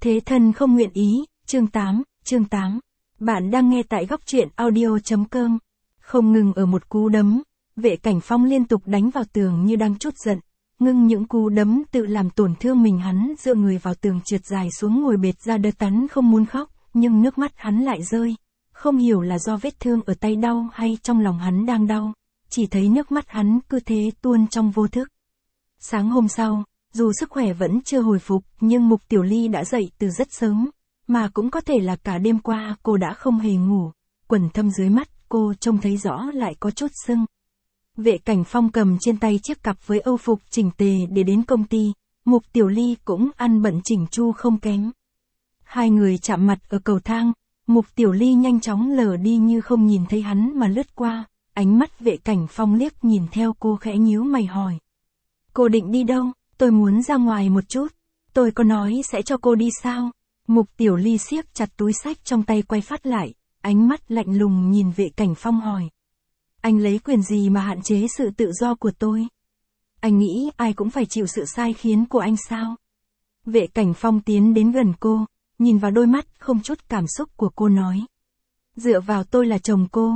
Thế thân không nguyện ý, chương 8. Bạn đang nghe tại góc truyện audio.com. Không ngừng ở một cú đấm, Vệ Cảnh Phong liên tục đánh vào tường như đang trút giận. Ngưng những cú đấm tự làm tổn thương mình, hắn dựa người vào tường trượt dài xuống ngồi bệt ra đơ tắn không muốn khóc, nhưng nước mắt hắn lại rơi. Không hiểu là do vết thương ở tay đau hay trong lòng hắn đang đau, chỉ thấy nước mắt hắn cứ thế tuôn trong vô thức. Sáng hôm sau, dù sức khỏe vẫn chưa hồi phục, nhưng Mục Tiểu Ly đã dậy từ rất sớm, mà cũng có thể là cả đêm qua cô đã không hề ngủ, quầng thâm dưới mắt cô trông thấy rõ lại có chút sưng. Vệ Cảnh Phong cầm trên tay chiếc cặp với âu phục chỉnh tề để đến công ty, Mục Tiểu Ly cũng ăn bận chỉnh chu không kém. Hai người chạm mặt ở cầu thang, Mục Tiểu Ly nhanh chóng lờ đi như không nhìn thấy hắn mà lướt qua, ánh mắt Vệ Cảnh Phong liếc nhìn theo cô khẽ nhíu mày hỏi. Cô định đi đâu? Tôi muốn ra ngoài một chút. Tôi có nói sẽ cho cô đi sao? Mục Tiểu Ly siết chặt túi xách trong tay quay phát lại, ánh mắt lạnh lùng nhìn Vệ Cảnh Phong hỏi. Anh lấy quyền gì mà hạn chế sự tự do của tôi? Anh nghĩ ai cũng phải chịu sự sai khiến của anh sao? Vệ Cảnh Phong tiến đến gần cô, nhìn vào đôi mắt không chút cảm xúc của cô nói. Dựa vào tôi là chồng cô.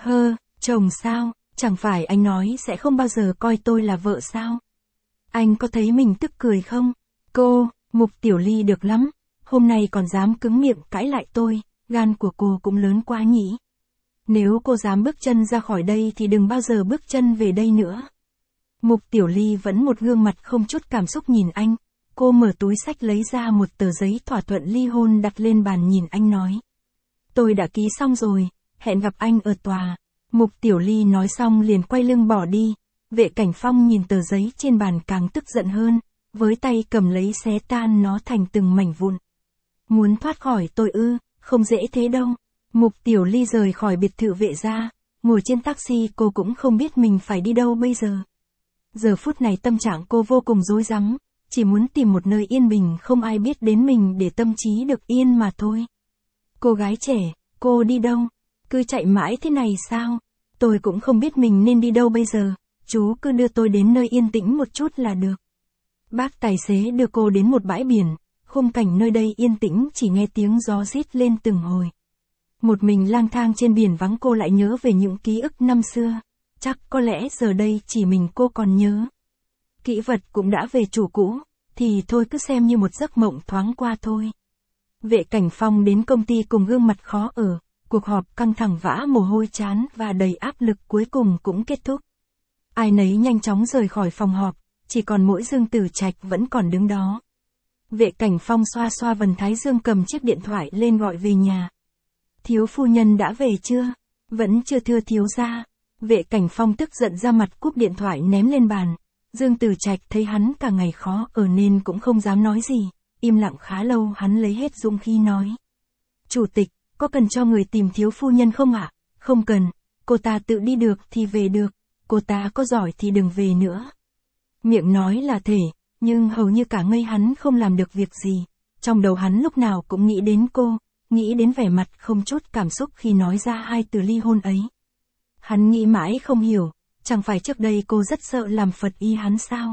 Chồng sao? Chẳng phải anh nói sẽ không bao giờ coi tôi là vợ sao? Anh có thấy mình tức cười không? Mục Tiểu Ly được lắm, hôm nay còn dám cứng miệng cãi lại tôi, gan của cô cũng lớn quá nhỉ. Nếu cô dám bước chân ra khỏi đây thì đừng bao giờ bước chân về đây nữa. Mục Tiểu Ly vẫn một gương mặt không chút cảm xúc nhìn anh, cô mở túi xách lấy ra một tờ giấy thỏa thuận ly hôn đặt lên bàn nhìn anh nói. Tôi đã ký xong rồi, hẹn gặp anh ở tòa. Mục Tiểu Ly nói xong liền quay lưng bỏ đi. Vệ Cảnh Phong nhìn tờ giấy trên bàn càng tức giận hơn, với tay cầm lấy xé tan nó thành từng mảnh vụn. Muốn thoát khỏi tôi ư? Không dễ thế đâu. Mục Tiểu Ly rời khỏi biệt thự Vệ gia, ngồi trên taxi cô cũng không biết mình phải đi đâu bây giờ. Giờ phút này tâm trạng cô vô cùng rối rắm, chỉ muốn tìm một nơi yên bình không ai biết đến mình để tâm trí được yên mà thôi. Cô gái trẻ, cô đi đâu? Cứ chạy mãi thế này sao? Tôi cũng không biết mình nên đi đâu bây giờ. Chú cứ đưa tôi đến nơi yên tĩnh một chút là được. Bác tài xế đưa cô đến một bãi biển, khung cảnh nơi đây yên tĩnh chỉ nghe tiếng gió rít lên từng hồi. Một mình lang thang trên biển vắng cô lại nhớ về những ký ức năm xưa, chắc có lẽ giờ đây chỉ mình cô còn nhớ. Kỷ vật cũng đã về chủ cũ, thì thôi cứ xem như một giấc mộng thoáng qua thôi. Vệ Cảnh Phong đến công ty cùng gương mặt khó ở, cuộc họp căng thẳng vã mồ hôi chán và đầy áp lực cuối cùng cũng kết thúc. Ai nấy nhanh chóng rời khỏi phòng họp, chỉ còn mỗi Dương Tử Trạch vẫn còn đứng đó. Vệ Cảnh Phong xoa xoa vần thái dương cầm chiếc điện thoại lên gọi về nhà. Thiếu phu nhân đã về chưa? Vẫn chưa thưa thiếu gia. Vệ Cảnh Phong tức giận ra mặt cúp điện thoại ném lên bàn. Dương Tử Trạch thấy hắn cả ngày khó ở nên cũng không dám nói gì. Im lặng khá lâu hắn lấy hết dũng khí nói. Chủ tịch, có cần cho người tìm thiếu phu nhân không ạ? Không cần, cô ta tự đi được thì về được. Cô ta có giỏi thì đừng về nữa. Miệng nói là thể, nhưng hầu như cả ngây hắn không làm được việc gì. Trong đầu hắn lúc nào cũng nghĩ đến cô, nghĩ đến vẻ mặt không chút cảm xúc khi nói ra hai từ ly hôn ấy. Hắn nghĩ mãi không hiểu, chẳng phải trước đây cô rất sợ làm phật y hắn sao?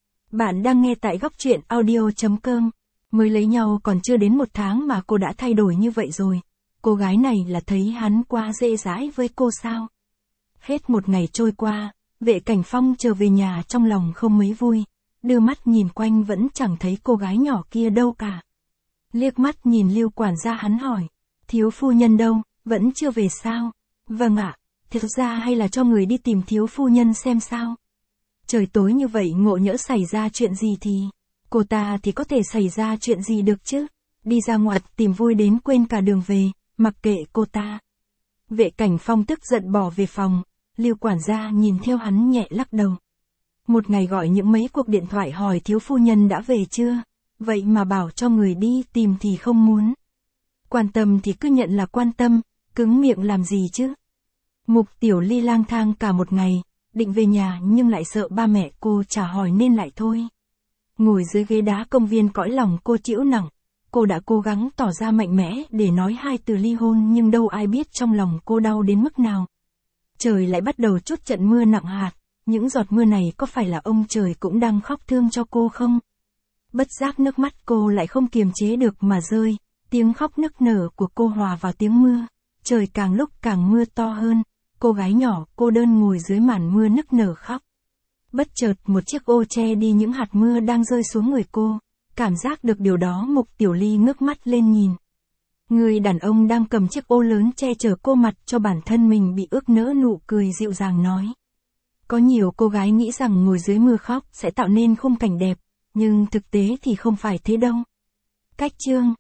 Bạn đang nghe tại góc truyện audio.com. Mới lấy nhau còn chưa đến 1 tháng mà cô đã thay đổi như vậy rồi. Cô gái này là thấy hắn quá dễ dãi với cô sao? Hết một ngày trôi qua, Vệ Cảnh Phong trở về nhà trong lòng không mấy vui, đưa mắt nhìn quanh vẫn chẳng thấy cô gái nhỏ kia đâu cả. Liếc mắt nhìn Lưu quản gia hắn hỏi, thiếu phu nhân đâu, vẫn chưa về sao? Vâng ạ, thiếu gia hay là cho người đi tìm thiếu phu nhân xem sao? Trời tối như vậy ngộ nhỡ xảy ra chuyện gì thì, cô ta thì có thể xảy ra chuyện gì được chứ? Đi ra ngoặt tìm vui đến quên cả đường về, mặc kệ cô ta. Vệ Cảnh Phong tức giận bỏ về phòng. Lưu quản gia nhìn theo hắn nhẹ lắc đầu. Một ngày gọi những mấy cuộc điện thoại hỏi thiếu phu nhân đã về chưa, vậy mà bảo cho người đi tìm thì không muốn. Quan tâm thì cứ nhận là quan tâm, cứng miệng làm gì chứ. Mục Tiểu Ly lang thang cả một ngày, định về nhà nhưng lại sợ ba mẹ cô chả hỏi nên lại thôi. Ngồi dưới ghế đá công viên cõi lòng cô trĩu nặng, cô đã cố gắng tỏ ra mạnh mẽ để nói hai từ ly hôn nhưng đâu ai biết trong lòng cô đau đến mức nào. Trời lại bắt đầu trút trận mưa nặng hạt, những giọt mưa này có phải là ông trời cũng đang khóc thương cho cô không? Bất giác nước mắt cô lại không kiềm chế được mà rơi, tiếng khóc nức nở của cô hòa vào tiếng mưa, trời càng lúc càng mưa to hơn, cô gái nhỏ cô đơn ngồi dưới màn mưa nức nở khóc. Bất chợt một chiếc ô che đi những hạt mưa đang rơi xuống người cô, cảm giác được điều đó Mục Tiểu Ly ngước mắt lên nhìn. Người đàn ông đang cầm chiếc ô lớn che chở cô mặt cho bản thân mình bị ướt nở nụ cười dịu dàng nói. Có nhiều cô gái nghĩ rằng ngồi dưới mưa khóc sẽ tạo nên khung cảnh đẹp, nhưng thực tế thì không phải thế đâu. Cách chương